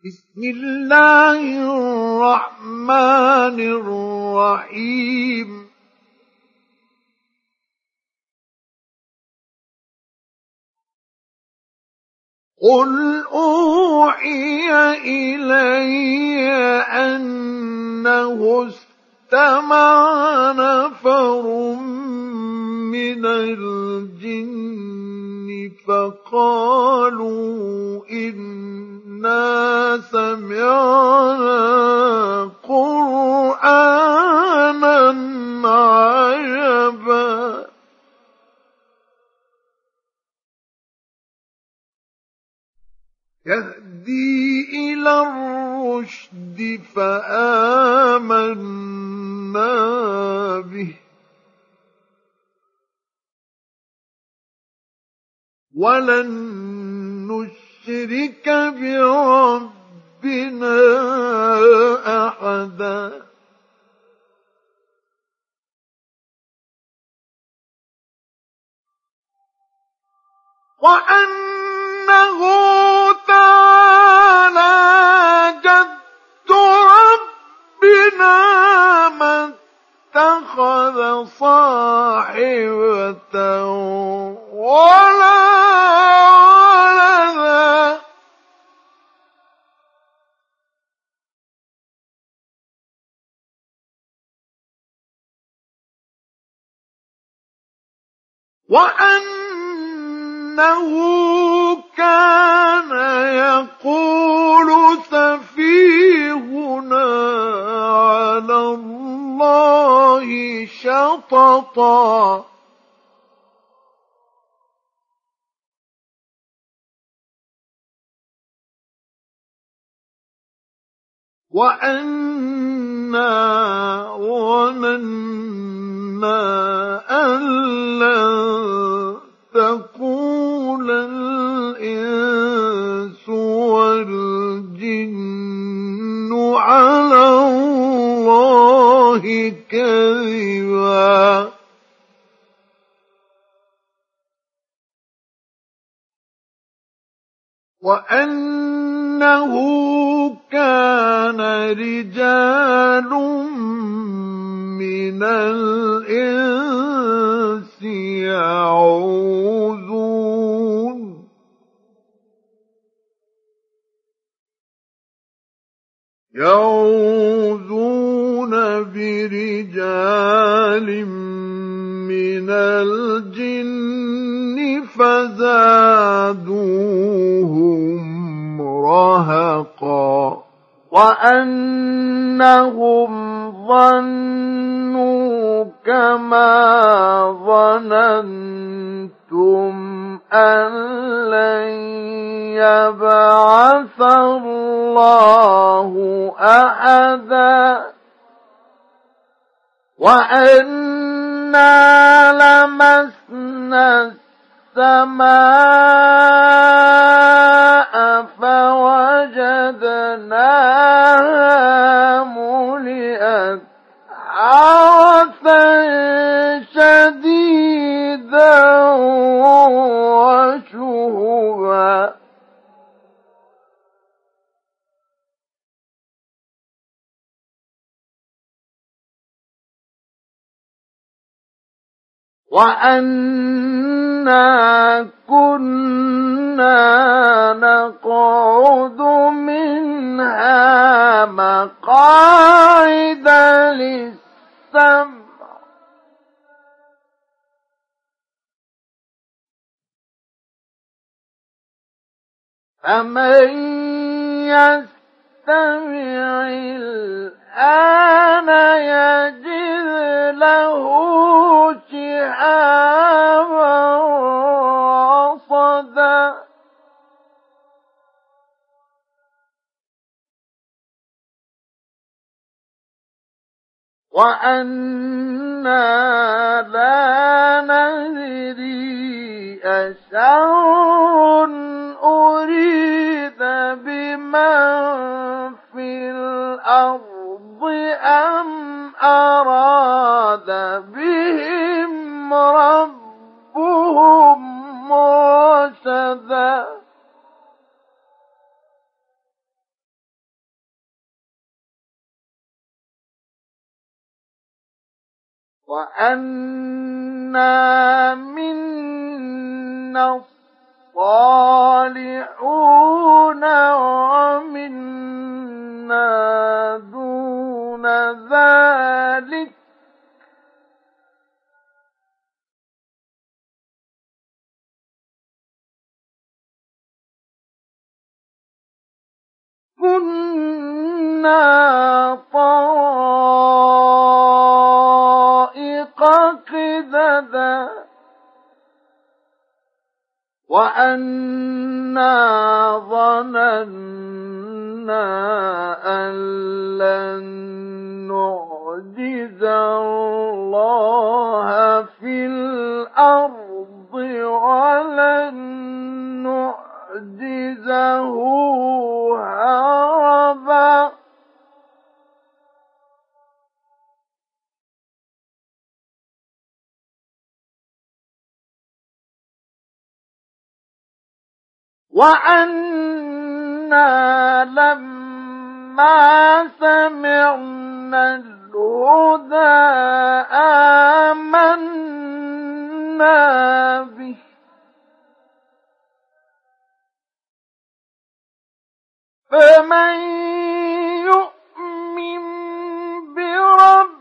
بسم الله الرحمن الرحيم قل أوحي إلي أنه استمع نفر من الجن فقالوا إنا سمعنا قرآنا عجبا يهدي إلى الرشد فآمنا به ولن نشرك بربنا أحدا وأنه تعالى جد ربنا ما اتخذ صاحبة ولا ولدا وأنه كان يقول سفيهنا على الله شططا وأنا ظننا أن لن تقول الإنس والجن على الله كذبا وأنه كان رجال من الإنس يعوذون برجال من الجن فزادوهم رهقا وأنهم ظنوا كما ظننتم أن لن يبعث الله أحدا وأنا لمسنا السماء فوجدناها ملئت حرسا شديدا وشهبا وأنا كنا نقعد منها مقاعد للسمع فمن يستمع الآن يجد له شهابا رصدا وأنا لا ندري أشر أريد بمن في الأرض أم أراد بهم ربهم رشدا وأنا منا الصالحون ومنا دون ذلك كنا طرائق قددا وأنا ظننا أن لن نعجز الله في الأرض ولن نعجزه هربا وأنا لما سمعنا الهدى آمنا به فمن يؤمن بربه